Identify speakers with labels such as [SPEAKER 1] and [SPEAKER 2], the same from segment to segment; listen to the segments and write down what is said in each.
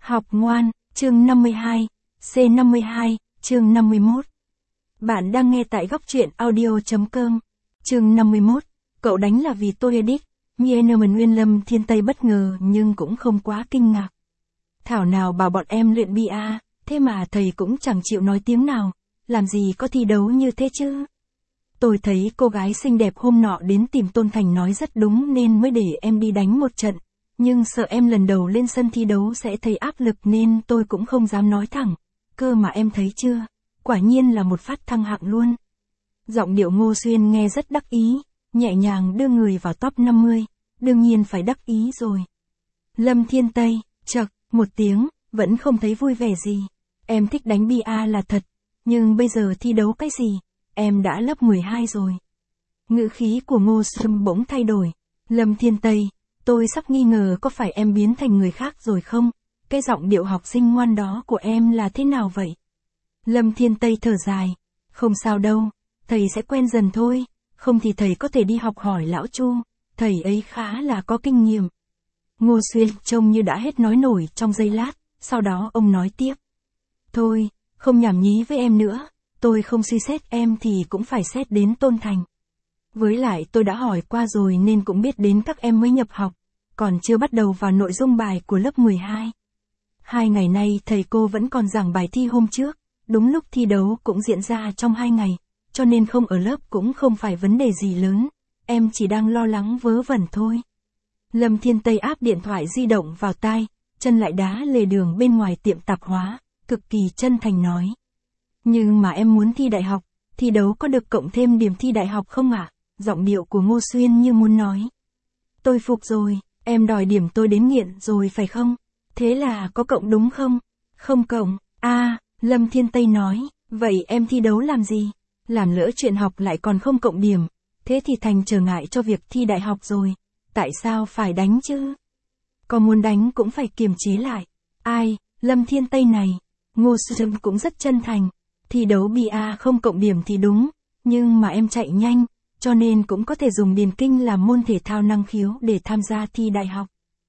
[SPEAKER 1] Học ngoan, chương 52, C52, chương 51. Bạn đang nghe tại góc truyện audio.com. Chương 51, cậu đánh là vì tôi edit. Yeoman Nguyên Lâm Thiên Tây bất ngờ nhưng cũng không quá kinh ngạc. Thảo nào bảo bọn em luyện bia, thế mà thầy cũng chẳng chịu nói tiếng nào, làm gì có thi đấu như thế chứ. Tôi thấy cô gái xinh đẹp hôm nọ đến tìm Tôn Thành nói rất đúng nên mới để em đi đánh một trận. Nhưng sợ em lần đầu lên sân thi đấu sẽ thấy áp lực nên tôi cũng không dám nói thẳng. Cơ mà em thấy chưa, quả nhiên là một phát thăng hạng luôn. Giọng điệu Ngô Xuyên nghe rất đắc ý, nhẹ nhàng đưa người vào top 50, đương nhiên phải đắc ý rồi. Lâm Thiên Tây, chậc, một tiếng, vẫn không thấy vui vẻ gì. Em thích đánh bia là thật, nhưng bây giờ thi đấu cái gì, em đã lớp 12 rồi. Ngữ khí của Ngô Xuyên bỗng thay đổi. Lâm Thiên Tây, tôi sắp nghi ngờ có phải em biến thành người khác rồi không? Cái giọng điệu học sinh ngoan đó của em là thế nào vậy? Lâm Thiên Tây thở dài. Không sao đâu, thầy sẽ quen dần thôi, không thì thầy có thể đi học hỏi lão Chu, thầy ấy khá là có kinh nghiệm. Ngô Xuyên trông như đã hết nói nổi trong giây lát, sau đó ông nói tiếp. Thôi, không nhảm nhí với em nữa, tôi không suy xét em thì cũng phải xét đến Tôn Thành. Với lại tôi đã hỏi qua rồi nên cũng biết đến các em mới nhập học, còn chưa bắt đầu vào nội dung bài của lớp 12. 2 ngày nay thầy cô vẫn còn giảng bài thi hôm trước, đúng lúc thi đấu cũng diễn ra trong 2 ngày, cho nên không ở lớp cũng không phải vấn đề gì lớn, em chỉ đang lo lắng vớ vẩn thôi. Lâm Thiên Tây áp điện thoại di động vào tai, chân lại đá lề đường bên ngoài tiệm tạp hóa, cực kỳ chân thành nói. Nhưng mà em muốn thi đại học, thi đấu có được cộng thêm điểm thi đại học không ạ? Giọng điệu của Ngô Xuyên như muốn nói. Tôi phục rồi, em đòi điểm tôi đến nghiện rồi phải không? Thế là có cộng đúng không? Không cộng, Lâm Thiên Tây nói, vậy em thi đấu làm gì? Làm lỡ chuyện học lại còn không cộng điểm, thế thì thành trở ngại cho việc thi đại học rồi. Tại sao phải đánh chứ? Có muốn đánh cũng phải kiềm chế lại. Ai, Lâm Thiên Tây này, Ngô Xuyên cũng rất chân thành. Thi đấu bia không cộng điểm thì đúng, nhưng mà em chạy nhanh, cho nên cũng có thể dùng điền kinh làm môn thể thao năng khiếu để tham gia thi đại học.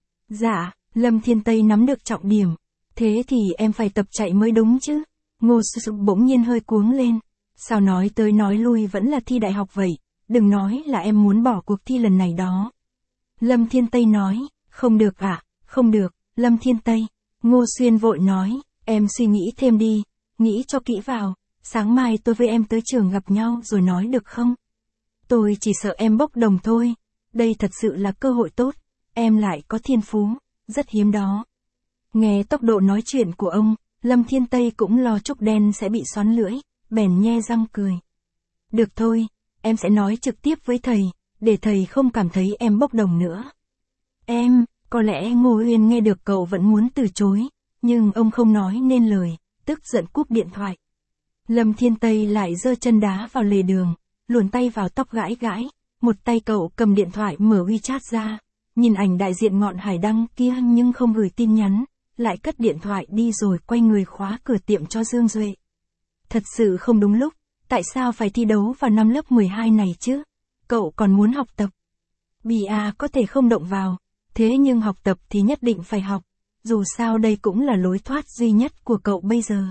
[SPEAKER 1] Dạ, Lâm Thiên Tây nắm được trọng điểm. Thế thì em phải tập chạy mới đúng chứ. Ngô Xuyên bỗng nhiên hơi cuống lên. Sao nói tới nói lui vẫn là thi đại học vậy, đừng nói là em muốn bỏ cuộc thi lần này đó. Lâm Thiên Tây nói, không được không được, Lâm Thiên Tây. Ngô Xuyên vội nói, em suy nghĩ thêm đi, nghĩ cho kỹ vào, sáng mai tôi với em tới trường gặp nhau rồi nói được không? Tôi chỉ sợ em bốc đồng thôi, đây thật sự là cơ hội tốt, em lại có thiên phú, rất hiếm đó. Nghe tốc độ nói chuyện của ông, Lâm Thiên Tây cũng lo Trúc Đen sẽ bị xoắn lưỡi, bèn nhe răng cười. Được thôi, em sẽ nói trực tiếp với thầy, để thầy không cảm thấy em bốc đồng nữa. Em, có lẽ Ngô Uyên nghe được cậu vẫn muốn từ chối, nhưng ông không nói nên lời, tức giận cúp điện thoại. Lâm Thiên Tây lại giơ chân đá vào lề đường, luồn tay vào tóc gãi gãi, một tay cậu cầm điện thoại mở WeChat ra, nhìn ảnh đại diện Ngọn Hải Đăng kia nhưng không gửi tin nhắn, lại cất điện thoại đi rồi quay người khóa cửa tiệm cho Dương Duệ. Thật sự không đúng lúc, tại sao phải thi đấu vào năm lớp 12 này chứ? Cậu còn muốn học tập. Bia có thể không động vào, thế nhưng học tập thì nhất định phải học, dù sao đây cũng là lối thoát duy nhất của cậu bây giờ.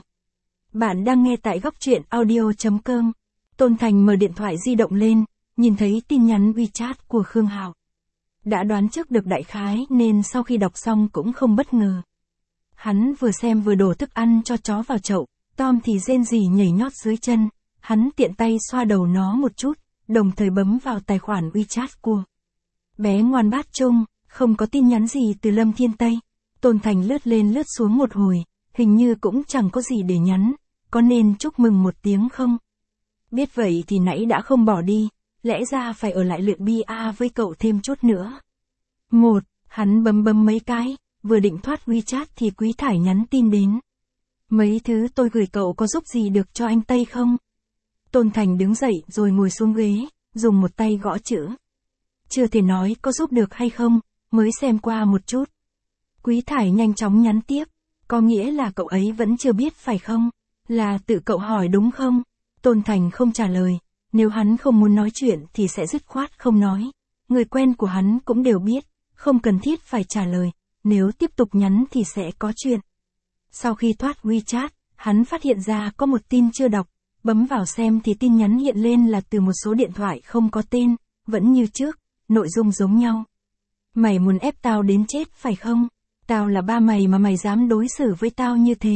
[SPEAKER 1] Bạn đang nghe tại góc truyện audio.com. Tôn Thành mở điện thoại di động lên, nhìn thấy tin nhắn WeChat của Khương Hạo. Đã đoán trước được đại khái nên sau khi đọc xong cũng không bất ngờ. Hắn vừa xem vừa đổ thức ăn cho chó vào chậu, Tom thì rên rỉ nhảy nhót dưới chân, hắn tiện tay xoa đầu nó một chút, đồng thời bấm vào tài khoản WeChat của bé ngoan bát trung, không có tin nhắn gì từ Lâm Thiên Tây. Tôn Thành lướt lên lướt xuống một hồi, hình như cũng chẳng có gì để nhắn, có nên chúc mừng một tiếng không? Biết vậy thì nãy đã không bỏ đi, lẽ ra phải ở lại luyện bia với cậu thêm chút nữa. Hắn bấm mấy cái, vừa định thoát WeChat thì Quý Thải nhắn tin đến. Mấy thứ tôi gửi cậu có giúp gì được cho anh Tây không? Tôn Thành đứng dậy rồi ngồi xuống ghế, dùng một tay gõ chữ. Chưa thể nói có giúp được hay không, mới xem qua một chút. Quý Thải nhanh chóng nhắn tiếp, có nghĩa là cậu ấy vẫn chưa biết phải không? Là tự cậu hỏi đúng không? Tôn Thành không trả lời, nếu hắn không muốn nói chuyện thì sẽ dứt khoát không nói. Người quen của hắn cũng đều biết, không cần thiết phải trả lời, nếu tiếp tục nhắn thì sẽ có chuyện. Sau khi thoát WeChat, hắn phát hiện ra có một tin chưa đọc, bấm vào xem thì tin nhắn hiện lên là từ một số điện thoại không có tên, vẫn như trước, nội dung giống nhau. Mày muốn ép tao đến chết phải không? Tao là ba mày mà mày dám đối xử với tao như thế.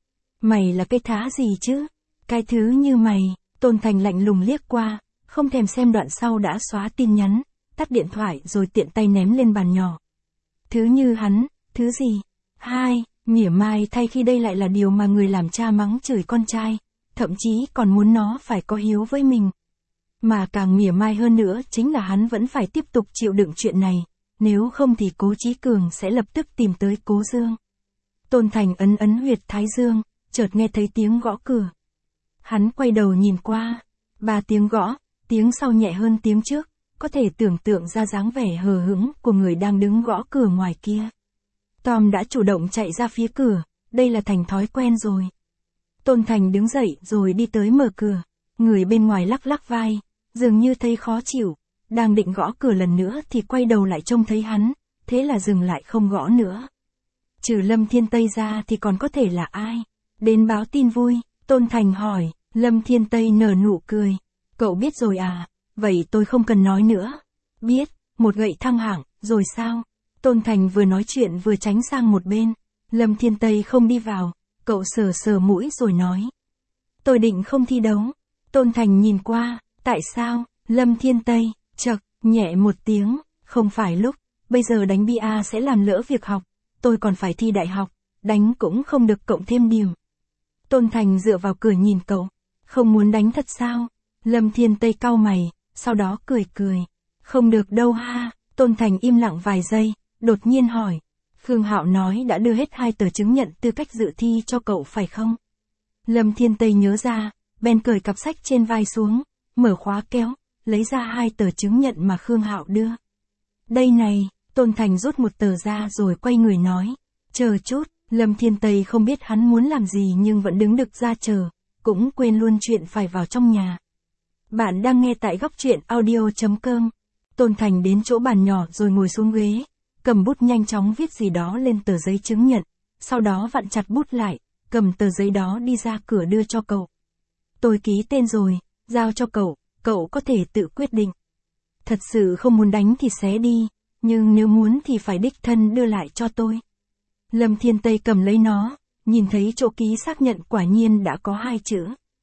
[SPEAKER 1] Mày là cái thá gì chứ? Cái thứ như mày, Tôn Thành lạnh lùng liếc qua, không thèm xem đoạn sau đã xóa tin nhắn, tắt điện thoại rồi tiện tay ném lên bàn nhỏ. Thứ như hắn, thứ gì? Hai, mỉa mai thay khi đây lại là điều mà người làm cha mắng chửi con trai, thậm chí còn muốn nó phải có hiếu với mình. Mà càng mỉa mai hơn nữa chính là hắn vẫn phải tiếp tục chịu đựng chuyện này, nếu không thì Cố Chí Cường sẽ lập tức tìm tới Cố Dương. Tôn Thành ấn huyệt thái dương, chợt nghe thấy tiếng gõ cửa. Hắn quay đầu nhìn qua, 3 tiếng gõ, tiếng sau nhẹ hơn tiếng trước, có thể tưởng tượng ra dáng vẻ hờ hững của người đang đứng gõ cửa ngoài kia. Tom đã chủ động chạy ra phía cửa, đây là thành thói quen rồi. Tôn Thành đứng dậy rồi đi tới mở cửa, người bên ngoài lắc lắc vai, dường như thấy khó chịu, đang định gõ cửa lần nữa thì quay đầu lại trông thấy hắn, thế là dừng lại không gõ nữa. Trừ Lâm Thiên Tây ra thì còn có thể là ai? Đến báo tin vui, Tôn Thành hỏi, Lâm Thiên Tây nở nụ cười. Cậu biết rồi à, vậy tôi không cần nói nữa. Biết, một gậy thăng hạng, rồi sao? Tôn Thành vừa nói chuyện vừa tránh sang một bên. Lâm Thiên Tây không đi vào, cậu sờ sờ mũi rồi nói. Tôi định không thi đấu. Tôn Thành nhìn qua, tại sao? Lâm Thiên Tây, chậc, nhẹ một tiếng, không phải lúc, bây giờ đánh bia sẽ làm lỡ việc học, tôi còn phải thi đại học, đánh cũng không được cộng thêm điểm. Tôn Thành dựa vào cửa nhìn cậu, không muốn đánh thật sao? Lâm Thiên Tây cau mày, sau đó cười cười. Không được đâu ha. Tôn Thành im lặng vài giây, đột nhiên hỏi. Khương Hạo nói đã đưa hết 2 tờ chứng nhận tư cách dự thi cho cậu phải không? Lâm Thiên Tây nhớ ra, bèn cởi cặp sách trên vai xuống, mở khóa kéo, lấy ra 2 tờ chứng nhận mà Khương Hạo đưa. Đây này, Tôn Thành rút một tờ ra rồi quay người nói. Chờ chút, Lâm Thiên Tây không biết hắn muốn làm gì nhưng vẫn đứng đực ra chờ, cũng quên luôn chuyện phải vào trong nhà. Bạn đang nghe tại góc truyện audio.com. Tôn Thành đến chỗ bàn nhỏ rồi ngồi xuống ghế, cầm bút nhanh chóng viết gì đó lên tờ giấy chứng nhận, sau đó vặn chặt bút lại, cầm tờ giấy đó đi ra cửa đưa cho cậu. Tôi ký tên rồi, giao cho cậu có thể tự quyết định. Thật sự không muốn đánh thì xé đi, nhưng nếu muốn thì phải đích thân đưa lại cho tôi. Lâm Thiên Tây cầm lấy nó, nhìn thấy chỗ ký xác nhận quả nhiên đã có 2 chữ.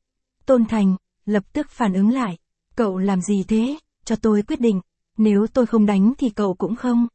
[SPEAKER 1] Tôn Thành, lập tức phản ứng lại. Cậu làm gì thế, cho tôi quyết định, nếu tôi không đánh thì cậu cũng không.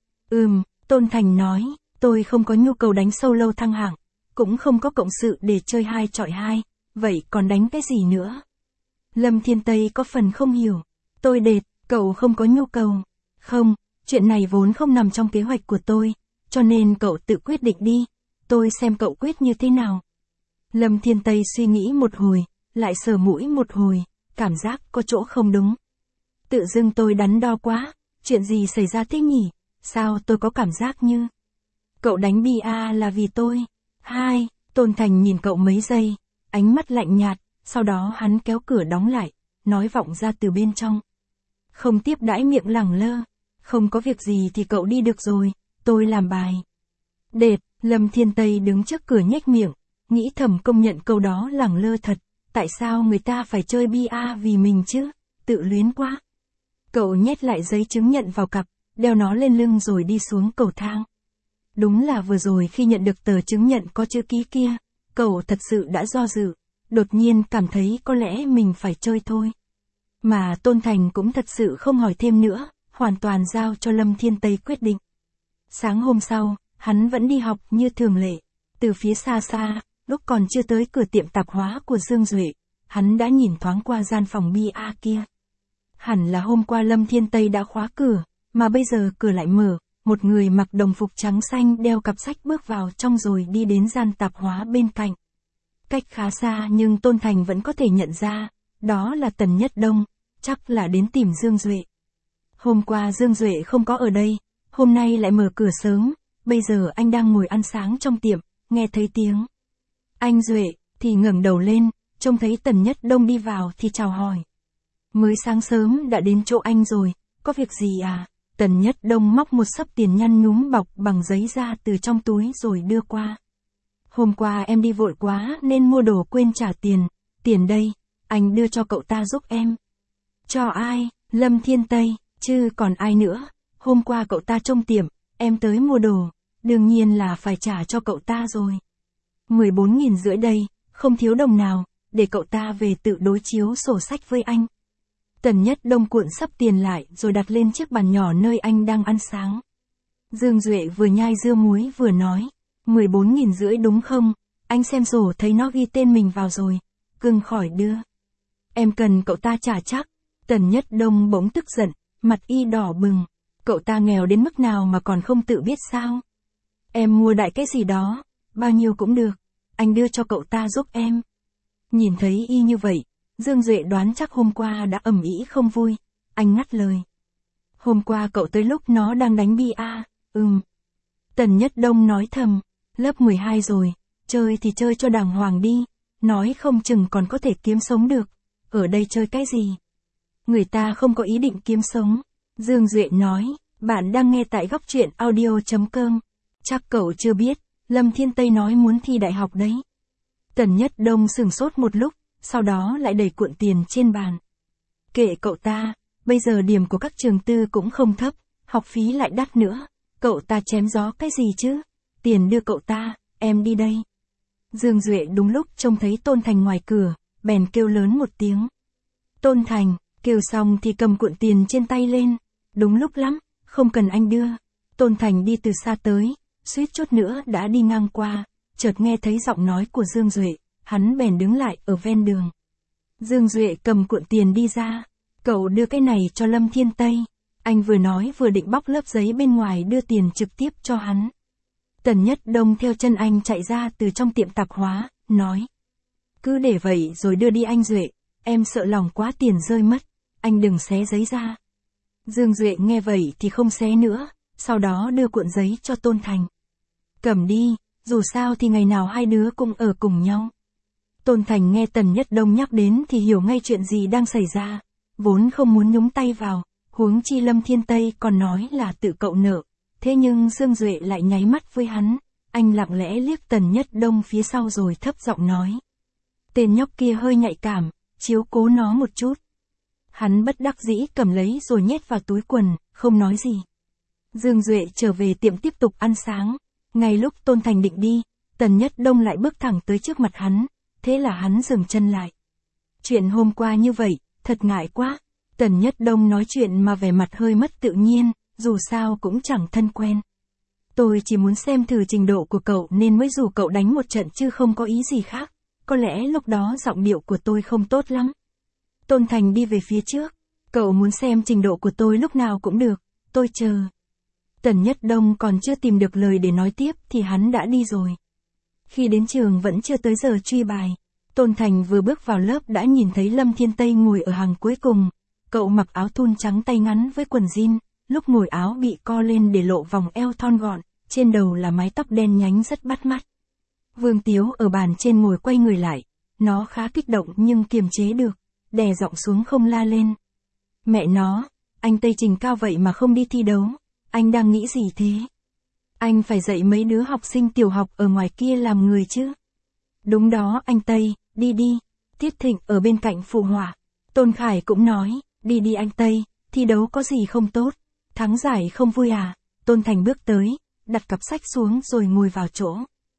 [SPEAKER 1] Tôn Thành nói, tôi không có nhu cầu đánh solo thăng hạng, cũng không có cộng sự để chơi 2 chọi 2, vậy còn đánh cái gì nữa? Lâm Thiên Tây có phần không hiểu. Tôi đệt, cậu không có nhu cầu. Không, chuyện này vốn không nằm trong kế hoạch của tôi, cho nên cậu tự quyết định đi, tôi xem cậu quyết như thế nào. Lâm Thiên Tây suy nghĩ một hồi, lại sờ mũi một hồi, cảm giác có chỗ không đúng. Tự dưng tôi đắn đo quá, chuyện gì xảy ra thế nhỉ? Sao tôi có cảm giác như cậu đánh bia là vì tôi? Hai, Tôn Thành nhìn cậu mấy giây, ánh mắt lạnh nhạt, sau đó hắn kéo cửa đóng lại, nói vọng ra từ bên trong. Không tiếp đãi miệng lẳng lơ, không có việc gì thì cậu đi được rồi, tôi làm bài. Đệt, Lâm Thiên Tây đứng trước cửa nhếch miệng, nghĩ thầm công nhận câu đó lẳng lơ thật, tại sao người ta phải chơi bia vì mình chứ, tự luyến quá. Cậu nhét lại giấy chứng nhận vào cặp, đeo nó lên lưng rồi đi xuống cầu thang. Đúng là vừa rồi khi nhận được tờ chứng nhận có chữ ký kia, cậu thật sự đã do dự, đột nhiên cảm thấy có lẽ mình phải chơi thôi. Mà Tôn Thành cũng thật sự không hỏi thêm nữa, hoàn toàn giao cho Lâm Thiên Tây quyết định. Sáng hôm sau, hắn vẫn đi học như thường lệ. Từ phía xa xa, lúc còn chưa tới cửa tiệm tạp hóa của Dương Duệ, hắn đã nhìn thoáng qua gian phòng bia kia. Hẳn là hôm qua Lâm Thiên Tây đã khóa cửa, mà bây giờ cửa lại mở, một người mặc đồng phục trắng xanh đeo cặp sách bước vào trong rồi đi đến gian tạp hóa bên cạnh. Cách khá xa nhưng Tôn Thành vẫn có thể nhận ra, đó là Tần Nhất Đông, chắc là đến tìm Dương Duệ. Hôm qua Dương Duệ không có ở đây, hôm nay lại mở cửa sớm, bây giờ anh đang ngồi ăn sáng trong tiệm, nghe thấy tiếng anh Duệ, thì ngẩng đầu lên, trông thấy Tần Nhất Đông đi vào thì chào hỏi. Mới sáng sớm đã đến chỗ anh rồi, có việc gì à? Tần Nhất Đông móc một xấp tiền nhăn nhúm bọc bằng giấy ra từ trong túi rồi đưa qua. Hôm qua em đi vội quá nên mua đồ quên trả tiền. Tiền đây, anh đưa cho cậu ta giúp em. Cho ai? Lâm Thiên Tây, chứ còn ai nữa. Hôm qua cậu ta trông tiệm, em tới mua đồ. Đương nhiên là phải trả cho cậu ta rồi. 14.500 đây, không thiếu đồng nào, để cậu ta về tự đối chiếu sổ sách với anh. Tần Nhất Đông cuộn sắp tiền lại rồi đặt lên chiếc bàn nhỏ nơi anh đang ăn sáng. Dương Duệ vừa nhai dưa muối vừa nói, 14.500 đúng không? Anh xem sổ thấy nó ghi tên mình vào rồi. Cưng khỏi đưa. Em cần cậu ta trả chắc. Tần Nhất Đông bỗng tức giận, mặt y đỏ bừng. Cậu ta nghèo đến mức nào mà còn không tự biết sao? Em mua đại cái gì đó, bao nhiêu cũng được. Anh đưa cho cậu ta giúp em. Nhìn thấy y như vậy, Dương Duệ đoán chắc hôm qua đã ầm ĩ không vui. Anh ngắt lời. Hôm qua cậu tới lúc nó đang đánh bia à? Tần Nhất Đông nói thầm, lớp 12 rồi, chơi thì chơi cho đàng hoàng đi, nói không chừng còn có thể kiếm sống được, ở đây chơi cái gì? Người ta không có ý định kiếm sống. Dương Duệ nói, bạn đang nghe tại góc truyện audio.com. Chắc cậu chưa biết, Lâm Thiên Tây nói muốn thi đại học đấy. Tần Nhất Đông sửng sốt một lúc, sau đó lại đẩy cuộn tiền trên bàn. Kệ cậu ta, bây giờ điểm của các trường tư cũng không thấp, học phí lại đắt nữa. Cậu ta chém gió cái gì chứ? Tiền đưa cậu ta, em đi đây. Dương Duệ đúng lúc trông thấy Tôn Thành ngoài cửa, bèn kêu lớn một tiếng. Tôn Thành, kêu xong thì cầm cuộn tiền trên tay lên. Đúng lúc lắm, không cần anh đưa. Tôn Thành đi từ xa tới, suýt chút nữa đã đi ngang qua, chợt nghe thấy giọng nói của Dương Duệ, hắn bèn đứng lại ở ven đường. Dương Duệ cầm cuộn tiền đi ra. Cậu đưa cái này cho Lâm Thiên Tây. Anh vừa nói vừa định bóc lớp giấy bên ngoài đưa tiền trực tiếp cho hắn. Tần Nhất Đông theo chân anh chạy ra từ trong tiệm tạp hóa, nói. Cứ để vậy rồi đưa đi anh Duệ, em sợ lòng quá tiền rơi mất, anh đừng xé giấy ra. Dương Duệ nghe vậy thì không xé nữa, sau đó đưa cuộn giấy cho Tôn Thành. Cầm đi, dù sao thì ngày nào hai đứa cũng ở cùng nhau. Tôn Thành nghe Tần Nhất Đông nhắc đến thì hiểu ngay chuyện gì đang xảy ra, vốn không muốn nhúng tay vào, huống chi Lâm Thiên Tây còn nói là tự cậu nợ. Thế nhưng Dương Duệ lại nháy mắt với hắn, anh lặng lẽ liếc Tần Nhất Đông phía sau rồi thấp giọng nói. Tên nhóc kia hơi nhạy cảm, chiếu cố nó một chút. Hắn bất đắc dĩ cầm lấy rồi nhét vào túi quần, không nói gì. Dương Duệ trở về tiệm tiếp tục ăn sáng. Ngay lúc Tôn Thành định đi, Tần Nhất Đông lại bước thẳng tới trước mặt hắn, thế là hắn dừng chân lại. Chuyện hôm qua như vậy, thật ngại quá. Tần Nhất Đông nói chuyện mà vẻ mặt hơi mất tự nhiên, dù sao cũng chẳng thân quen. Tôi chỉ muốn xem thử trình độ của cậu nên mới rủ cậu đánh một trận chứ không có ý gì khác. Có lẽ lúc đó giọng điệu của tôi không tốt lắm. Tôn Thành đi về phía trước. Cậu muốn xem trình độ của tôi lúc nào cũng được, tôi chờ. Tần Nhất Đông còn chưa tìm được lời để nói tiếp thì hắn đã đi rồi. Khi đến trường vẫn chưa tới giờ truy bài. Tôn Thành vừa bước vào lớp đã nhìn thấy Lâm Thiên Tây ngồi ở hàng cuối cùng. Cậu mặc áo thun trắng tay ngắn với quần jean, lúc ngồi áo bị co lên để lộ vòng eo thon gọn, trên đầu là mái tóc đen nhánh rất bắt mắt. Vương Tiếu ở bàn trên ngồi quay người lại, nó khá kích động nhưng kiềm chế được, đè giọng xuống không la lên. Mẹ nó, anh Tây trình cao vậy mà không đi thi đấu, anh đang nghĩ gì thế? Anh phải dạy mấy đứa học sinh tiểu học ở ngoài kia làm người chứ. Đúng đó anh Tây, đi đi. Tiết Thịnh ở bên cạnh phụ họa. Tôn Khải cũng nói, đi đi anh Tây, thi đấu có gì không tốt, thắng giải không vui à? Tôn Thành bước tới, đặt cặp sách xuống rồi ngồi vào chỗ.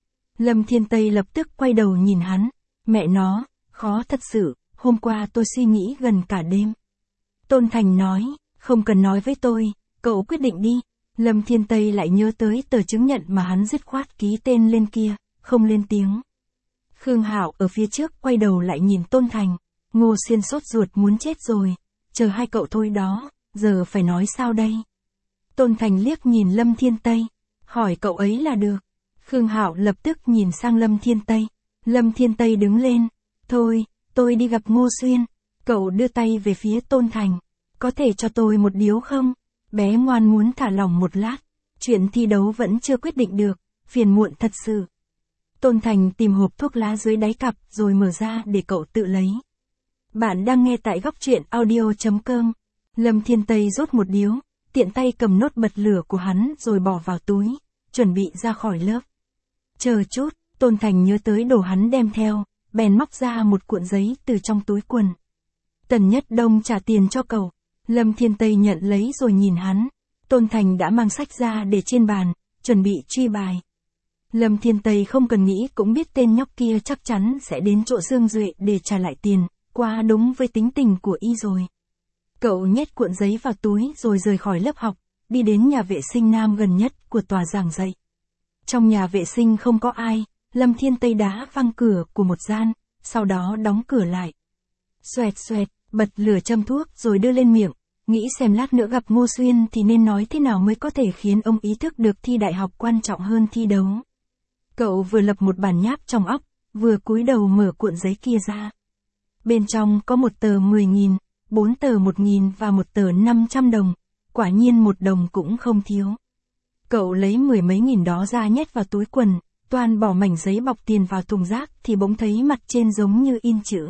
[SPEAKER 1] Lâm Thiên Tây lập tức quay đầu nhìn hắn, mẹ nó, khó thật sự, hôm qua tôi suy nghĩ gần cả đêm. Tôn Thành nói, không cần nói với tôi, cậu quyết định đi. Lâm Thiên Tây lại nhớ tới tờ chứng nhận mà hắn dứt khoát ký tên lên kia, không lên tiếng. Khương Hạo ở phía trước quay đầu lại nhìn Tôn Thành, Ngô Xuyên sốt ruột muốn chết rồi, chờ hai cậu thôi đó, giờ phải nói sao đây? Tôn Thành liếc nhìn Lâm Thiên Tây, hỏi cậu ấy là được. Khương Hạo lập tức nhìn sang Lâm Thiên Tây. Lâm Thiên Tây đứng lên, thôi, tôi đi gặp Ngô Xuyên. Cậu đưa tay về phía Tôn Thành, có thể cho tôi một điếu không? Bé ngoan muốn thả lỏng một lát, chuyện thi đấu vẫn chưa quyết định được, phiền muộn thật sự. Tôn Thành tìm hộp thuốc lá dưới đáy cặp rồi mở ra để cậu tự lấy. Bạn đang nghe tại góc truyện audio.com. Lâm Thiên Tây rút một điếu, tiện tay cầm nốt bật lửa của hắn rồi bỏ vào túi, chuẩn bị ra khỏi lớp. Chờ chút, Tôn Thành nhớ tới đồ hắn đem theo, bèn móc ra một cuộn giấy từ trong túi quần. Tần Nhất Đông trả tiền cho cậu. Lâm Thiên Tây nhận lấy rồi nhìn hắn. Tôn Thành đã mang sách ra để trên bàn, chuẩn bị truy bài. Lâm Thiên Tây không cần nghĩ cũng biết tên nhóc kia chắc chắn sẽ đến chỗ Dương Duệ để trả lại tiền, quá đúng với tính tình của y rồi. Cậu nhét cuộn giấy vào túi rồi rời khỏi lớp học, đi đến nhà vệ sinh nam gần nhất của tòa giảng dạy. Trong nhà vệ sinh không có ai, Lâm Thiên Tây đá văng cửa của một gian, sau đó đóng cửa lại. Xoẹt xoẹt, bật lửa châm thuốc rồi đưa lên miệng, nghĩ xem lát nữa gặp Ngô Xuyên thì nên nói thế nào mới có thể khiến ông ý thức được thi đại học quan trọng hơn thi đấu. Cậu vừa lập một bản nháp trong óc, vừa cúi đầu mở cuộn giấy kia ra. Bên trong có một tờ 10.000, 4 tờ 1.000 và một tờ 500 đồng, quả nhiên một đồng cũng không thiếu. Cậu lấy 10 mấy nghìn đó ra nhét vào túi quần, toàn bỏ mảnh giấy bọc tiền vào thùng rác thì bỗng thấy mặt trên giống như in chữ.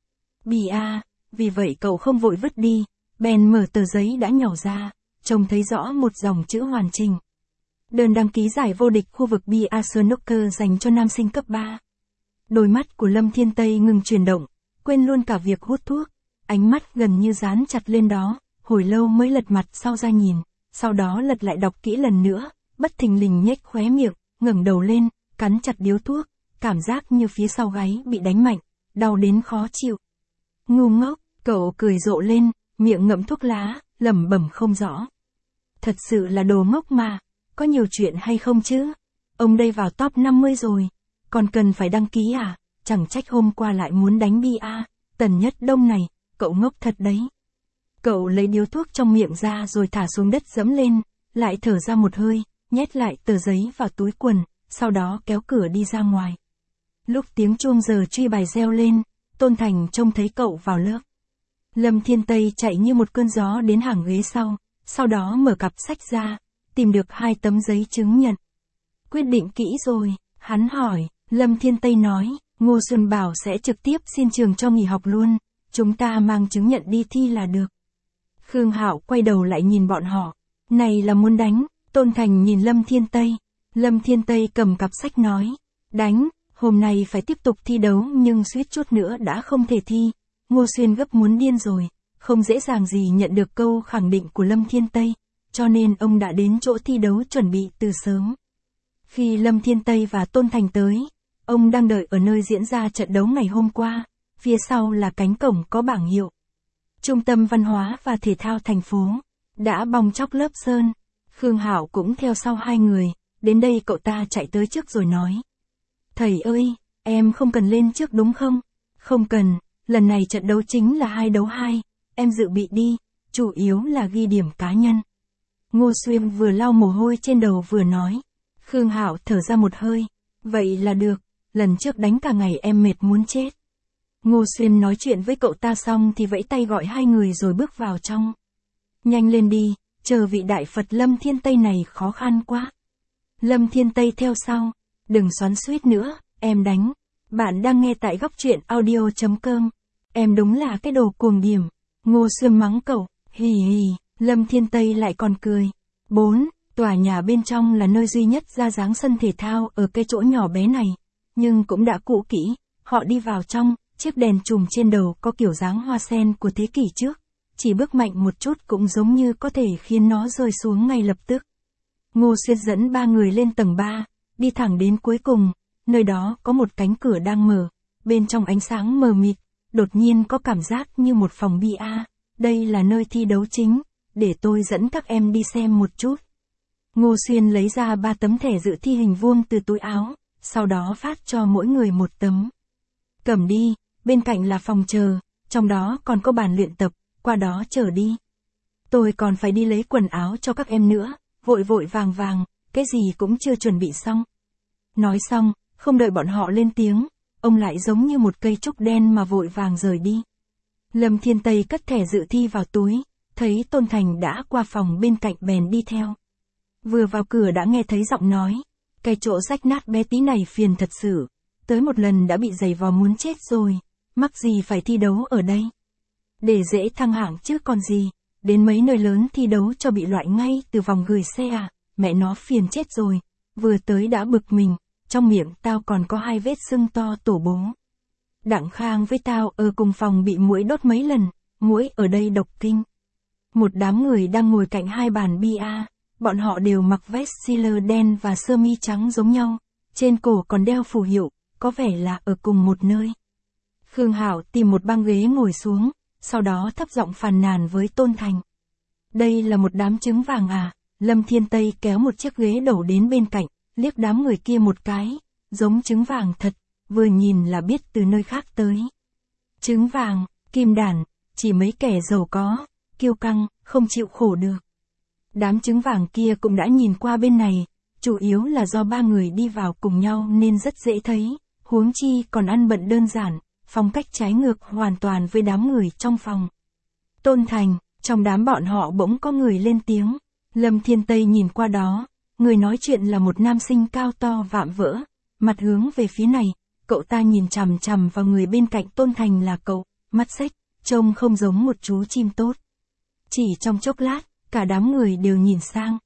[SPEAKER 1] BA, vì vậy cậu không vội vứt đi, bèn mở tờ giấy đã nhỏ ra, trông thấy rõ một dòng chữ hoàn chỉnh. Đơn đăng ký giải vô địch khu vực BA Snooker dành cho nam sinh cấp 3. Đôi mắt của Lâm Thiên Tây ngừng chuyển động, quên luôn cả việc hút thuốc, ánh mắt gần như dán chặt lên đó, hồi lâu mới lật mặt sau ra nhìn, sau đó lật lại đọc kỹ lần nữa, bất thình lình nhếch khóe miệng, ngẩng đầu lên, cắn chặt điếu thuốc, cảm giác như phía sau gáy bị đánh mạnh, đau đến khó chịu. Ngu ngốc, cậu cười rộ lên, miệng ngậm thuốc lá, lẩm bẩm không rõ. Thật sự là đồ ngốc mà, có nhiều chuyện hay không chứ? Ông đây vào top 50 rồi, còn cần phải đăng ký à? Chẳng trách hôm qua lại muốn đánh BA, Tần Nhất Đông này, cậu ngốc thật đấy. Cậu lấy điếu thuốc trong miệng ra rồi thả xuống đất dẫm lên, lại thở ra một hơi, nhét lại tờ giấy vào túi quần, sau đó kéo cửa đi ra ngoài. Lúc tiếng chuông giờ truy bài reo lên, Tôn Thành trông thấy cậu vào lớp. Lâm Thiên Tây chạy như một cơn gió đến hàng ghế sau đó mở cặp sách ra, tìm được 2 tấm giấy chứng nhận. Quyết định kỹ rồi, hắn hỏi, Lâm Thiên Tây nói, Ngô Xuân bảo sẽ trực tiếp xin trường cho nghỉ học luôn, chúng ta mang chứng nhận đi thi là được. Khương Hạo quay đầu lại nhìn bọn họ, này là muốn đánh. Tôn Thành nhìn Lâm Thiên Tây. Lâm Thiên Tây cầm cặp sách nói, đánh, hôm nay phải tiếp tục thi đấu nhưng suýt chút nữa đã không thể thi. Ngô Xuyên gấp muốn điên rồi, không dễ dàng gì nhận được câu khẳng định của Lâm Thiên Tây, cho nên ông đã đến chỗ thi đấu chuẩn bị từ sớm. Khi Lâm Thiên Tây và Tôn Thành tới, ông đang đợi ở nơi diễn ra trận đấu ngày hôm qua, phía sau là cánh cổng có bảng hiệu. Trung tâm Văn hóa và Thể thao thành phố, đã bong tróc lớp sơn. Khương Hạo cũng theo sau hai người, đến đây cậu ta chạy tới trước rồi nói. Thầy ơi, em không cần lên trước đúng không? Không cần, lần này trận đấu chính là 2 đấu 2, em dự bị đi, chủ yếu là ghi điểm cá nhân. Ngô Xuyên vừa lau mồ hôi trên đầu vừa nói. Khương Hạo thở ra một hơi, vậy là được, lần trước đánh cả ngày em mệt muốn chết. Ngô Xuyên nói chuyện với cậu ta xong thì vẫy tay gọi hai người rồi bước vào trong. Nhanh lên đi, chờ vị đại Phật Lâm Thiên Tây này khó khăn quá. Lâm Thiên Tây theo sau, đừng xoắn xuýt nữa, em đánh. Bạn đang nghe tại góc truyện audio.com. Em đúng là cái đồ cuồng điểm. Ngô Xuyên mắng cậu, hì hì, Lâm Thiên Tây lại còn cười. 4. Tòa nhà bên trong là nơi duy nhất ra dáng sân thể thao ở cái chỗ nhỏ bé này, nhưng cũng đã cũ kỹ. Họ đi vào trong, chiếc đèn chùm trên đầu có kiểu dáng hoa sen của thế kỷ trước, chỉ bước mạnh một chút cũng giống như có thể khiến nó rơi xuống ngay lập tức. Ngô Xuyên dẫn 3 người lên tầng 3, đi thẳng đến cuối cùng, nơi đó có một cánh cửa đang mở, bên trong ánh sáng mờ mịt, đột nhiên có cảm giác như một phòng bia, đây là nơi thi đấu chính, để tôi dẫn các em đi xem một chút. Ngô Xuyên lấy ra 3 tấm thẻ dự thi hình vuông từ túi áo, sau đó phát cho mỗi người một tấm. Cầm đi, bên cạnh là phòng chờ, trong đó còn có bàn luyện tập, qua đó chờ đi. Tôi còn phải đi lấy quần áo cho các em nữa, vội vội vàng vàng, cái gì cũng chưa chuẩn bị xong. Nói xong, không đợi bọn họ lên tiếng, ông lại giống như một cây trúc đen mà vội vàng rời đi. Lâm Thiên Tây cất thẻ dự thi vào túi, thấy Tôn Thành đã qua phòng bên cạnh bèn đi theo. Vừa vào cửa đã nghe thấy giọng nói, cái chỗ rách nát bé tí này phiền thật sự, tới một lần đã bị giày vò muốn chết rồi, mắc gì phải thi đấu ở đây. Để dễ thăng hạng chứ còn gì, đến mấy nơi lớn thi đấu cho bị loại ngay từ vòng gửi xe à, mẹ nó phiền chết rồi, vừa tới đã bực mình, trong miệng tao còn có 2 vết sưng to tổ bố. Đặng Khang với tao ở cùng phòng bị muỗi đốt mấy lần, muỗi ở đây độc kinh. Một đám người đang ngồi cạnh 2 bàn bia, bọn họ đều mặc vest sealer đen và sơ mi trắng giống nhau, trên cổ còn đeo phù hiệu, có vẻ là ở cùng một nơi. Khương Hạo tìm một băng ghế ngồi xuống, sau đó thấp giọng phàn nàn với Tôn Thành. Đây là một đám trứng vàng à? Lâm Thiên Tây kéo một chiếc ghế đổ đến bên cạnh, liếc đám người kia một cái, giống trứng vàng thật, vừa nhìn là biết từ nơi khác tới. Trứng vàng, kim đản, chỉ mấy kẻ giàu có, kiêu căng, không chịu khổ được. Đám trứng vàng kia cũng đã nhìn qua bên này, chủ yếu là do 3 người đi vào cùng nhau nên rất dễ thấy, huống chi còn ăn bận đơn giản, phong cách trái ngược hoàn toàn với đám người trong phòng. Tôn Thành, trong đám bọn họ bỗng có người lên tiếng. Lâm Thiên Tây nhìn qua đó, người nói chuyện là một nam sinh cao to vạm vỡ, mặt hướng về phía này, cậu ta nhìn chằm chằm vào người bên cạnh Tôn Thành là cậu, mắt xếch, trông không giống một chú chim tốt. Chỉ trong chốc lát, cả đám người đều nhìn sang.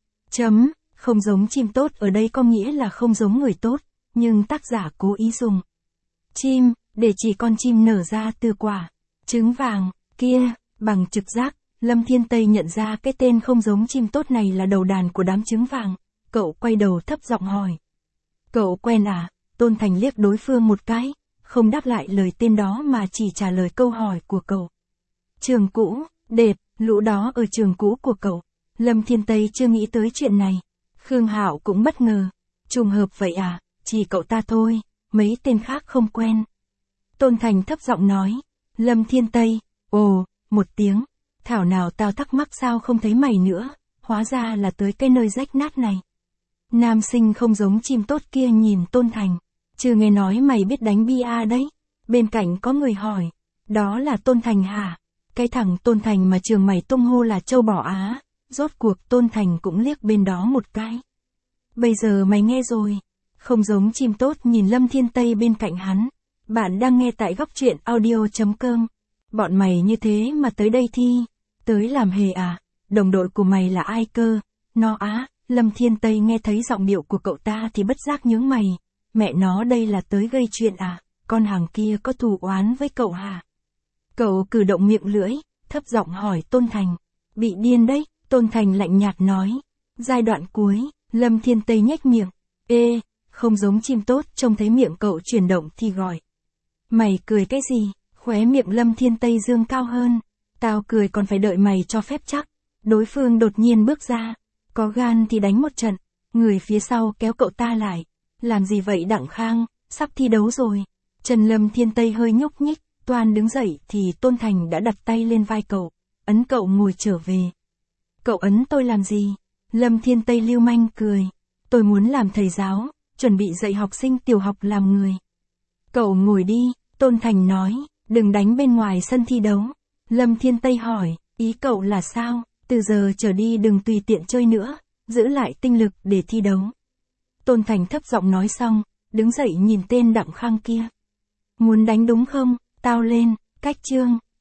[SPEAKER 1] Không giống chim tốt ở đây có nghĩa là không giống người tốt, nhưng tác giả cố ý dùng chim, để chỉ con chim nở ra từ quả. Trứng vàng, kia, bằng trực giác, Lâm Thiên Tây nhận ra cái tên không giống chim tốt này là đầu đàn của đám trứng vàng. Cậu quay đầu thấp giọng hỏi. Cậu quen à? Tôn Thành liếc đối phương một cái, không đáp lại lời tên đó mà chỉ trả lời câu hỏi của cậu. Trường cũ, đệt, lũ đó ở trường cũ của cậu. Lâm Thiên Tây chưa nghĩ tới chuyện này. Khương Hạo cũng bất ngờ. Trùng hợp vậy à? Chỉ cậu ta thôi, mấy tên khác không quen. Tôn Thành thấp giọng nói. Lâm Thiên Tây, ồ, một tiếng. Thảo nào tao thắc mắc sao không thấy mày nữa, hóa ra là tới cái nơi rách nát này. Nam sinh không giống chim tốt kia nhìn Tôn Thành. Chưa nghe nói mày biết đánh bia đấy. Bên cạnh có người hỏi. Đó là Tôn Thành hả? Cái thằng Tôn Thành mà trường mày tung hô là châu bò Á. Rốt cuộc Tôn Thành cũng liếc bên đó một cái. Bây giờ mày nghe rồi. Không giống chim tốt nhìn Lâm Thiên Tây bên cạnh hắn. Bạn đang nghe tại góc truyện audio.com. Bọn mày như thế mà tới đây thi. Tới làm hề à? Đồng đội của mày là ai cơ? Nó á? Lâm Thiên Tây nghe thấy giọng điệu của cậu ta thì bất giác nhướng mày. Mẹ nó đây là tới gây chuyện à? Con hàng kia có thù oán với cậu hả? Cậu cử động miệng lưỡi, thấp giọng hỏi Tôn Thành. Bị điên đấy, Tôn Thành lạnh nhạt nói. Giai đoạn cuối, Lâm Thiên Tây nhếch miệng. Ê, không giống chim tốt, trông thấy miệng cậu chuyển động thì gọi. Mày cười cái gì? Khóe miệng Lâm Thiên Tây dương cao hơn. Tao cười còn phải đợi mày cho phép chắc. Đối phương đột nhiên bước ra. Có gan thì đánh một trận. Người phía sau kéo cậu ta lại. Làm gì vậy Đặng Khang, sắp thi đấu rồi. Chân Lâm Thiên Tây hơi nhúc nhích, toan đứng dậy thì Tôn Thành đã đặt tay lên vai cậu, ấn cậu ngồi trở về. Cậu ấn tôi làm gì? Lâm Thiên Tây lưu manh cười. Tôi muốn làm thầy giáo, chuẩn bị dạy học sinh tiểu học làm người. Cậu ngồi đi, Tôn Thành nói, đừng đánh bên ngoài sân thi đấu. Lâm Thiên Tây hỏi, ý cậu là sao? Từ giờ trở đi đừng tùy tiện chơi nữa, giữ lại tinh lực để thi đấu. Tôn Thành thấp giọng nói xong, đứng dậy nhìn tên Đặng Khang kia. Muốn đánh đúng không? Tao lên, cách chương.